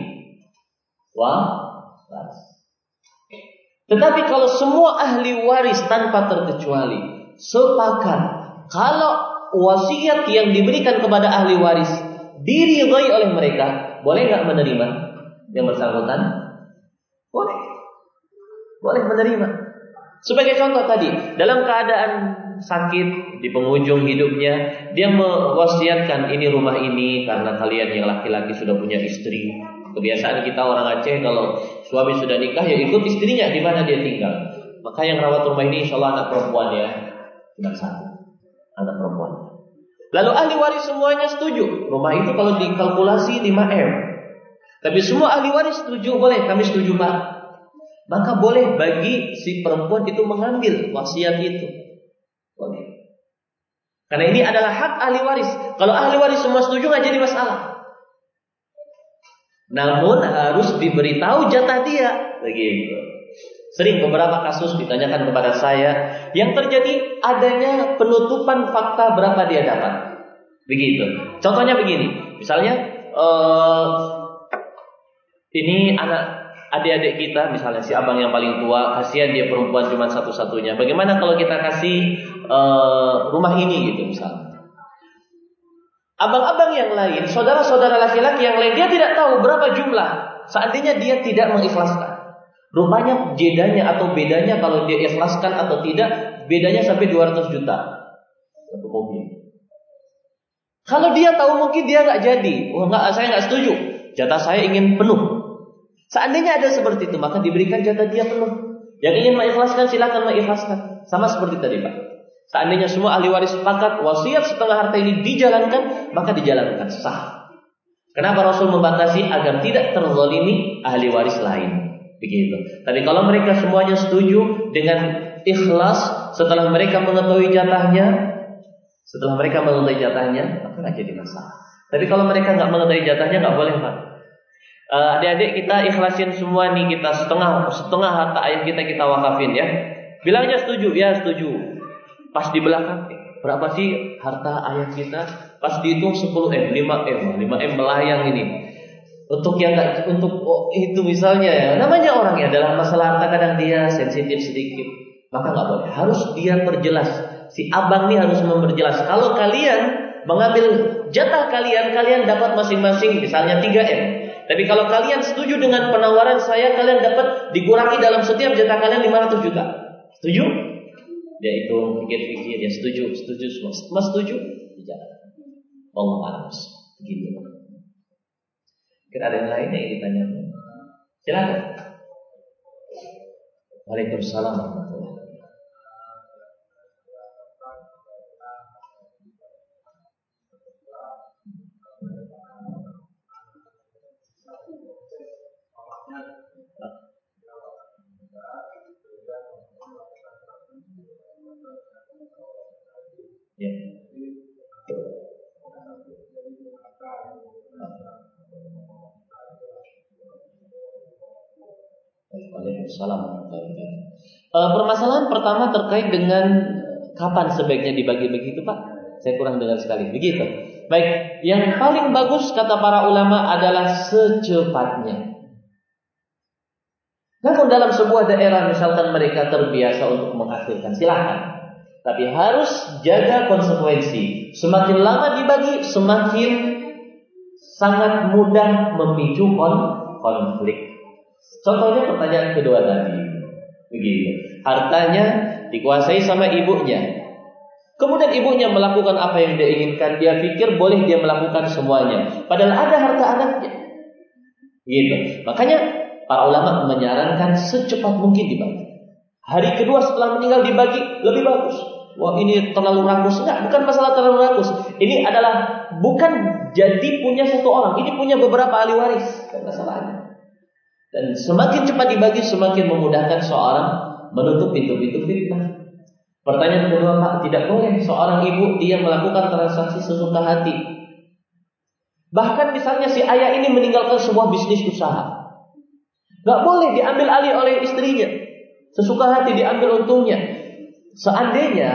waris. Tetapi kalau semua ahli waris tanpa terkecuali sepakat kalau wasiat yang diberikan kepada ahli waris diridhai oleh mereka, boleh nggak menerima yang bersangkutan? Boleh, boleh menerima. Sebagai contoh tadi, dalam keadaan sakit di penghujung hidupnya, dia mewasiatkan ini rumah ini karena kalian yang laki-laki sudah punya istri. Kebiasaan kita orang Aceh kalau suami sudah nikah ya ikut istrinya di mana dia tinggal. Maka yang rawat rumah ini insya Allah anak perempuan ya, cuma satu, anak perempuan. Lalu ahli waris semuanya setuju, rumah itu kalau dikalkulasi lima M. Tapi semua ahli waris setuju, boleh, kami setuju Pak. Maka boleh bagi si perempuan itu mengambil wasiat itu. Boleh. Karena ini adalah hak ahli waris. Kalau ahli waris semua setuju nggak jadi masalah. Namun harus diberitahu jatah dia. Begitu. Sering beberapa kasus ditanyakan kepada saya, yang terjadi adanya penutupan fakta berapa dia dapat. Begitu. Contohnya begini. Misalnya uh, ini anak adik-adik kita, misalnya si abang yang paling tua, kasihan dia perempuan cuma satu-satunya. Bagaimana kalau kita kasih uh, rumah ini gitu misalnya. Abang-abang yang lain, saudara-saudara laki-laki yang lain, dia tidak tahu berapa jumlah. Seandainya dia tidak mengikhlaskan. Rupanya jedanya atau bedanya kalau dia ikhlaskan atau tidak, bedanya sampai dua ratus juta. Satu mobil. Kalau dia tahu mungkin dia nggak jadi. Oh nggak, saya nggak setuju. Jatah saya ingin penuh. Seandainya ada seperti itu, maka diberikan jatah dia penuh. Yang ingin mengikhlaskan silakan mengikhlaskan. Sama seperti tadi Pak. Seandainya semua ahli waris sepakat wasiat setengah harta ini dijalankan, maka dijalankan sah. Kenapa Rasul membatasi agar tidak terzalimi ahli waris lain? Begitu. Tapi kalau mereka semuanya setuju dengan ikhlas setelah mereka mengetahui jatahnya, setelah mereka mengetahui jatahnya, maka nggak jadi masalah. Tapi kalau mereka nggak mengetahui jatahnya, nggak boleh Pak. Uh, adik-adik kita ikhlasin semua nih, kita setengah setengah harta ayah kita kita wakafin ya. Bilangnya setuju, ya setuju. Pas di belakang, eh, berapa sih harta ayah kita? Pas dihitung sepuluh M, lima M, lima M melayang ini. Untuk yang enggak, untuk oh, itu misalnya ya, namanya orang ya dalam masalah harta kadang dia sensitif sedikit. Maka nggak boleh, harus dia perjelas. Si abang nih harus memperjelas. Kalau kalian mengambil jatah kalian, kalian dapat masing-masing misalnya tiga M. Tapi kalau kalian setuju dengan penawaran saya, kalian dapat dikurangi dalam setiap jatah kalian lima ratus juta. Setuju? Dia itu pikir-pikir, ya setuju, setuju semua. Semua setuju? Dijalankan. Allah alam. Begitu. Kira ada yang lain yang ditanyakan? Silakan. Waalaikumsalam warahmatullahi wabarakatuh. Ya. Waalaikumsalam. E, permasalahan pertama terkait dengan Kapan sebaiknya dibagi begitu, Pak? Saya kurang dengar sekali. Begitu. Baik, yang paling bagus kata para ulama adalah secepatnya. Namun dalam sebuah daerah misalkan mereka terbiasa untuk menghasilkan, silakan. Tapi harus jaga konsekuensi. Semakin lama dibagi, semakin sangat mudah memicu konflik. Contohnya pertanyaan kedua tadi. Begitu. Hartanya dikuasai sama ibunya. Kemudian ibunya melakukan apa yang dia inginkan. Dia pikir boleh dia melakukan semuanya. Padahal ada harta anaknya. Gitu. Makanya para ulama menyarankan secepat mungkin dibagi. Hari kedua setelah meninggal dibagi lebih bagus. Wah, ini terlalu rakus. Enggak, bukan masalah terlalu rakus. Ini adalah bukan jadi punya satu orang. Ini punya beberapa ahli waris. Dan masalahnya. Dan semakin cepat dibagi semakin memudahkan seorang menutup pintu-pintu fitnah. Pertanyaan kedua, Pak, tidak boleh seorang ibu dia melakukan transaksi sesuka hati. Bahkan misalnya si ayah ini meninggalkan sebuah bisnis usaha, gak boleh diambil alih oleh istrinya. Sesuka hati diambil untungnya. Seandainya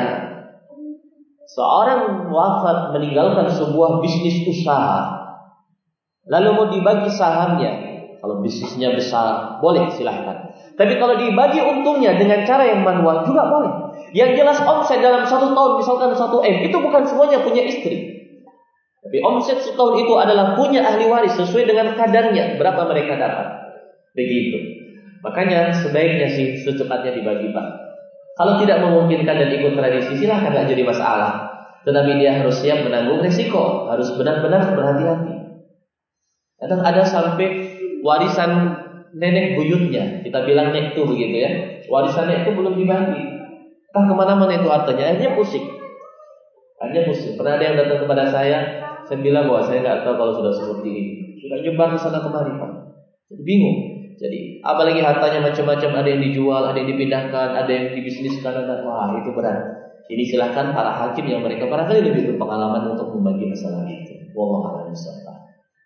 seorang wafat meninggalkan sebuah bisnis usaha, lalu mau dibagi sahamnya, kalau bisnisnya besar, boleh silahkan. Tapi kalau dibagi untungnya dengan cara yang manual juga boleh. Yang jelas omset dalam satu tahun misalkan satu M, itu bukan semuanya punya istri. Tapi omset setahun itu adalah punya ahli waris sesuai dengan kadarnya berapa mereka dapat. Begitu. Makanya sebaiknya sih secepatnya dibagi, Pak. Kalau tidak memungkinkan dan ikut tradisi, silahkan, tidak jadi masalah. Tetapi dia harus siap menanggung risiko, harus benar-benar berhati-hati. Kadang ada sampai warisan nenek buyutnya, kita bilang nek itu begitu ya. Warisan nek itu belum dibagi. Entah kemana-mana itu hartanya, akhirnya pusing. Akhirnya pusing. Pernah ada yang datang kepada saya, saya bilang bahwa saya nggak tahu kalau sudah seperti ini. Sudah nyebar ke sana kemari, Pak. Jadi bingung. Jadi apalagi hartanya macam-macam, ada yang dijual, ada yang dipindahkan, ada yang dibisniskan, dan wah itu berat. Ini silahkan para hakim yang mereka barangkali lebih berpengalaman untuk membagi masalah itu. Wallahu a'lam bishawab.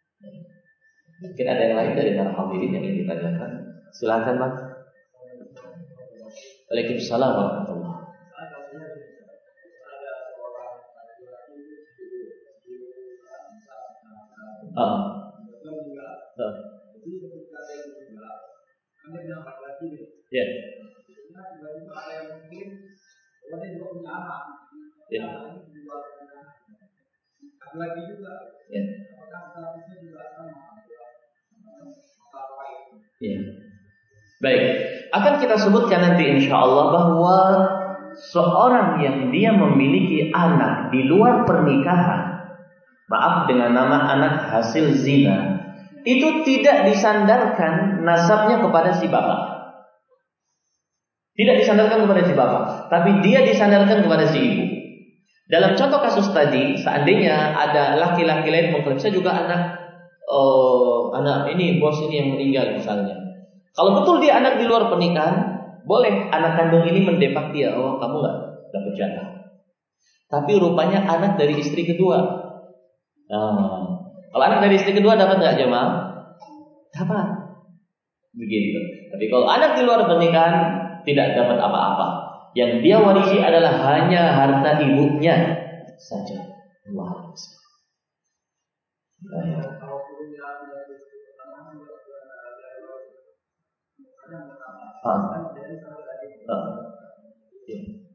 Mungkin ada yang lain dari para hadirin yang ingin ditanyakan. Silahkan, Pak. Waalaikumsalam warahmatullahi wabarakatuh. Ah. Ah. Ya. Ya. Ya. Ya. Baik, akan kita sebutkan nanti insya Allah bahwa seorang yang dia memiliki anak di luar pernikahan, maaf dengan nama anak hasil zina, itu tidak disandarkan nasabnya kepada si bapak. Tidak disandarkan kepada si bapak, tapi dia disandarkan kepada si ibu. Dalam contoh kasus tadi, seandainya ada laki-laki lain mengklaim saya juga anak oh, anak ini bos ini yang meninggal misalnya. Kalau betul dia anak di luar pernikahan, boleh anak kandung ini mendepak dia, oh kamu nggak dapat jatah. Tapi rupanya anak dari istri kedua. Nah, kalau anak dari istri kedua dapat nggak jemaah? Dapat. Begitu. Tapi kalau anak di luar pernikahan tidak dapat apa-apa. Yang dia warisi adalah hanya harta ibunya saja. Allah. Ah. Ah. Ya.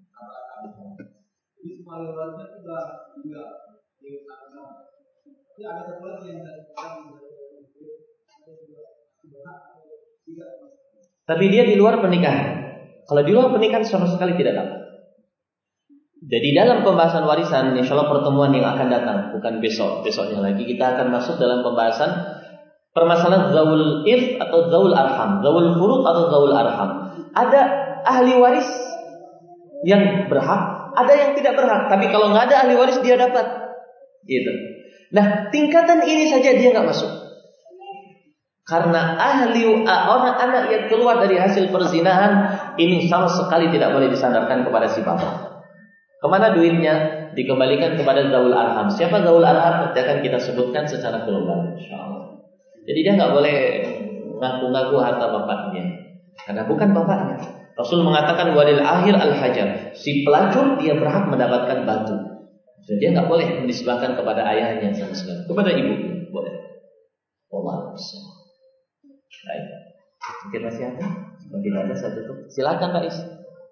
Tapi dia di luar pernikahan. Kalau di luar pernikahan sama sekali tidak dapat. Jadi dalam pembahasan warisan, insya Allah pertemuan yang akan datang, bukan besok, besoknya lagi kita akan masuk dalam pembahasan permasalahan zawul irth atau zawul arham, zawul furud atau zawul arham. Ada ahli waris yang berhak, ada yang tidak berhak. Tapi kalau nggak ada ahli waris dia dapat. Gitu. Nah tingkatan ini saja dia nggak masuk. Karena ahli orang anak yang keluar dari hasil perzinahan ini sama sekali tidak boleh disandarkan kepada si bapak. Kemana duitnya? Dikembalikan kepada zawul arham. Siapa zawul arham? Nanti akan kita sebutkan secara global, insyaallah. Jadi dia nggak boleh ngaku-ngaku harta bapaknya, karena bukan bapaknya. Rasul mengatakan walil akhir al-hajar. Si pelacur dia berhak mendapatkan batu. Jadi dia nggak boleh menisbahkan kepada ayahnya sama sekali, kepada ibunya boleh. Allah bisa. Baik. Mungkin masih ada? Mungkin ada satu tuh. Silakan Pak Is.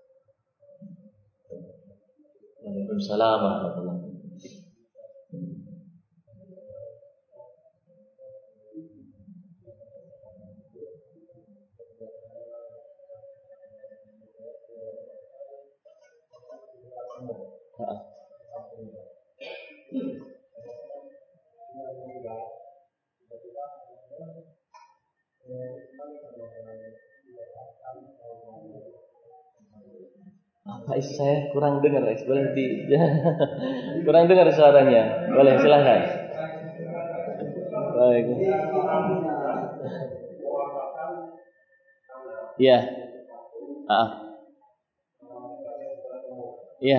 Waalaikumsalam warahmatullahi wabarakatuh. Apa is saya kurang dengar, is boleh di kurang dengar suaranya, boleh silakan. Baik. Iya. Ah. Iya.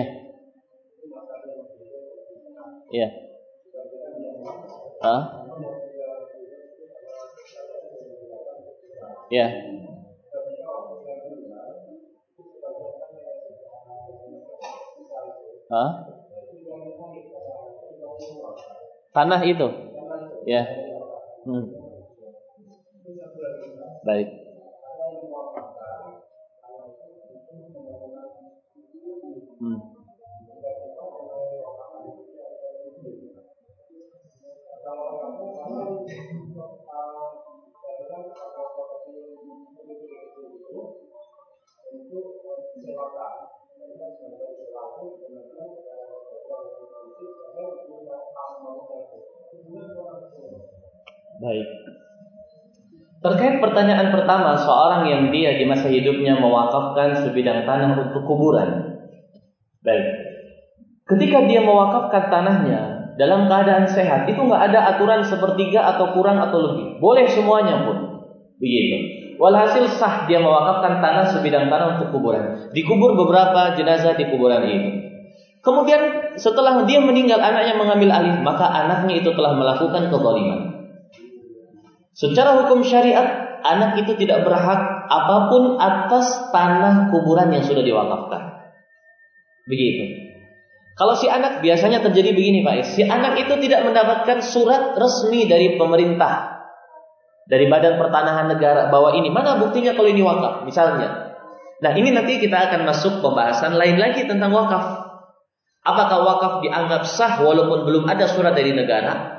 Iya. Ah. Iya. Hah? Tanah itu, ya. Hmm. Baik. Hmm. Baik. Terkait pertanyaan pertama, seorang yang dia di masa hidupnya mewakafkan sebidang tanah untuk kuburan. Baik. Ketika dia mewakafkan tanahnya dalam keadaan sehat, itu nggak ada aturan sepertiga atau kurang atau lebih. Boleh semuanya pun. Begitu. Walhasil sah dia mewakafkan tanah sebidang tanah untuk kuburan. Dikubur beberapa jenazah di kuburan itu. Kemudian setelah dia meninggal, anaknya mengambil alih, maka anaknya itu telah melakukan kezaliman. Secara hukum syariat, anak itu tidak berhak apapun atas tanah kuburan yang sudah diwakafkan. Begitu. Kalau si anak, biasanya terjadi begini Pak, si anak itu tidak mendapatkan surat resmi dari pemerintah, dari Badan Pertanahan Negara, bahwa ini, mana buktinya kalau ini wakaf, misalnya. Nah ini nanti kita akan masuk pembahasan lain lagi tentang wakaf. Apakah wakaf dianggap sah walaupun belum ada surat dari negara?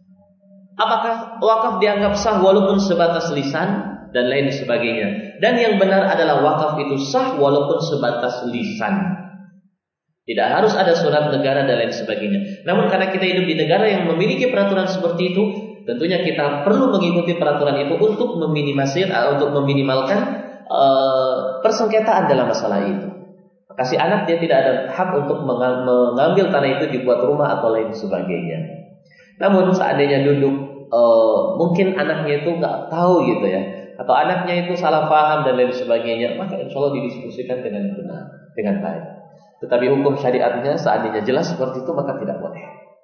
Apakah wakaf dianggap sah walaupun sebatas lisan dan lain sebagainya? Dan yang benar adalah wakaf itu sah walaupun sebatas lisan. Tidak harus ada surat negara dan lain sebagainya. Namun karena kita hidup di negara yang memiliki peraturan seperti itu, tentunya kita perlu mengikuti peraturan itu untuk meminimalisir, untuk meminimalkan uh, persengketaan dalam masalah itu. Kasih anak dia tidak ada hak untuk mengambil tanah itu dibuat rumah atau lain sebagainya. Namun seandainya duduk, uh, mungkin anaknya itu nggak tahu gitu ya, atau anaknya itu salah paham dan lain sebagainya, maka insya Allah didiskusikan dengan benar, dengan baik. Tetapi hukum syariatnya seandainya jelas seperti itu, maka tidak boleh.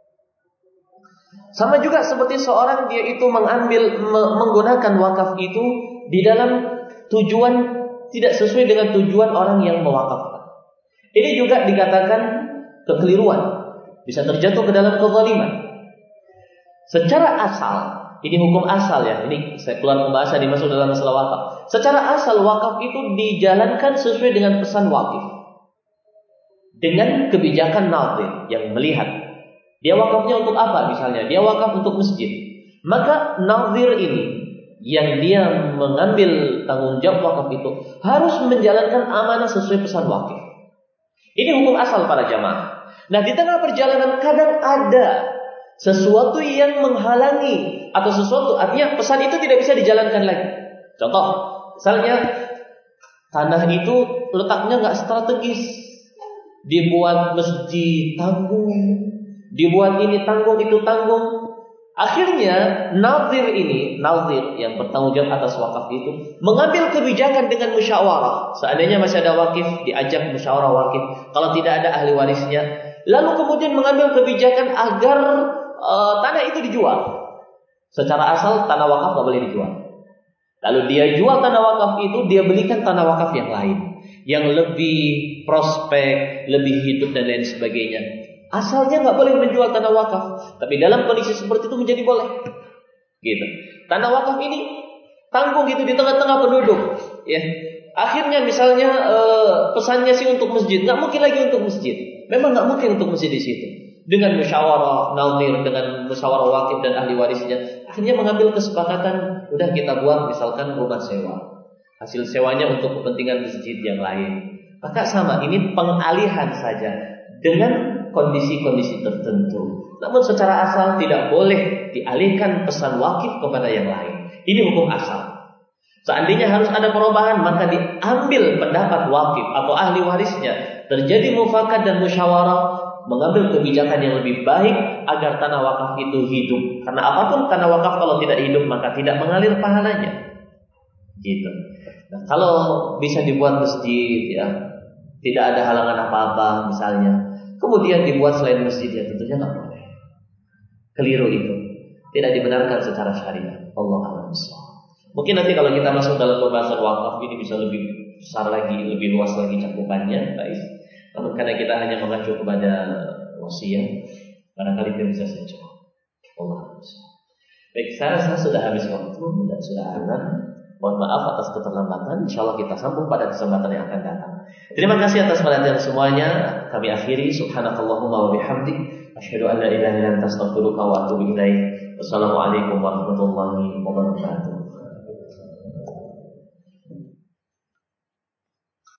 Sama juga seperti seorang dia itu mengambil me- menggunakan wakaf itu di dalam tujuan tidak sesuai dengan tujuan orang yang mewakafkan. Ini juga dikatakan kekeliruan, bisa terjatuh ke dalam kezaliman. Secara asal, ini hukum asal ya, ini saya keluar pembahasan dimasuk dalam masalah wakaf. Secara asal wakaf itu dijalankan sesuai dengan pesan wakif, dengan kebijakan nazir yang melihat dia wakafnya untuk apa, misalnya dia wakaf untuk masjid, maka nazir ini yang dia mengambil tanggung jawab wakaf itu harus menjalankan amanah sesuai pesan wakif. Ini hukum asal para jamaah. Nah di tengah perjalanan kadang ada sesuatu yang menghalangi atau sesuatu, artinya pesan itu tidak bisa dijalankan lagi. Contoh, misalnya tanah itu letaknya nggak strategis, dibuat masjid tanggung, dibuat ini tanggung itu tanggung. Akhirnya nazir ini, nazir yang bertanggung jawab atas wakaf itu mengambil kebijakan dengan musyawarah. Seandainya masih ada wakif, diajak musyawarah wakif. Kalau tidak ada ahli warisnya, lalu kemudian mengambil kebijakan agar uh, tanah itu dijual. Secara asal tanah wakaf nggak boleh dijual. Lalu dia jual tanah wakaf itu, dia belikan tanah wakaf yang lain. yang lebih prospek, lebih hidup dan lain sebagainya. Asalnya nggak boleh menjual tanah wakaf, tapi dalam kondisi seperti itu menjadi boleh. Gitu. Tanah wakaf ini tanggung gitu di tengah-tengah penduduk, ya. Akhirnya misalnya e, pesannya sih untuk masjid, nggak mungkin lagi untuk masjid. Memang nggak mungkin untuk masjid di situ. Dengan musyawarah nazir, dengan musyawarah wakif dan ahli warisnya, akhirnya mengambil kesepakatan, udah kita buat misalkan rumah sewa. Hasil sewanya untuk kepentingan masjid yang lain. Maka sama, ini pengalihan saja dengan kondisi-kondisi tertentu. Namun secara asal tidak boleh dialihkan pesan wakif kepada yang lain. Ini hukum asal. Seandainya harus ada perubahan, maka diambil pendapat wakif atau ahli warisnya, terjadi mufakat dan musyawarah, mengambil kebijakan yang lebih baik agar tanah wakaf itu hidup. Karena apapun tanah wakaf kalau tidak hidup, maka tidak mengalir pahalanya. Gitu. Nah, kalau bisa dibuat masjid, ya, tidak ada halangan apa-apa misalnya, kemudian dibuat selain masjid, ya tentunya nggak boleh. Keliru itu, tidak dibenarkan secara syariat. Allah a'lam. Mungkin nanti kalau kita masuk dalam pembahasan wakaf ini bisa lebih besar lagi, lebih luas lagi cakupannya, baik. Namun karena kita hanya mengacu kepada wasiat, barangkali kita bisa saja. Allah a'lam. Baik, saya rasa sudah habis waktu dan sudah azan. Mohon maaf atas keterlambatan. Insyaallah kita sambung pada kesempatan yang akan datang. Terima kasih atas perhatian semuanya. Kami akhiri. Subhanakallahumma wa bihamdik, asyhadu an la ilaha illa anta, astaghfiruka wa atubu ilaik. Wassalamualaikum warahmatullahi wabarakatuh.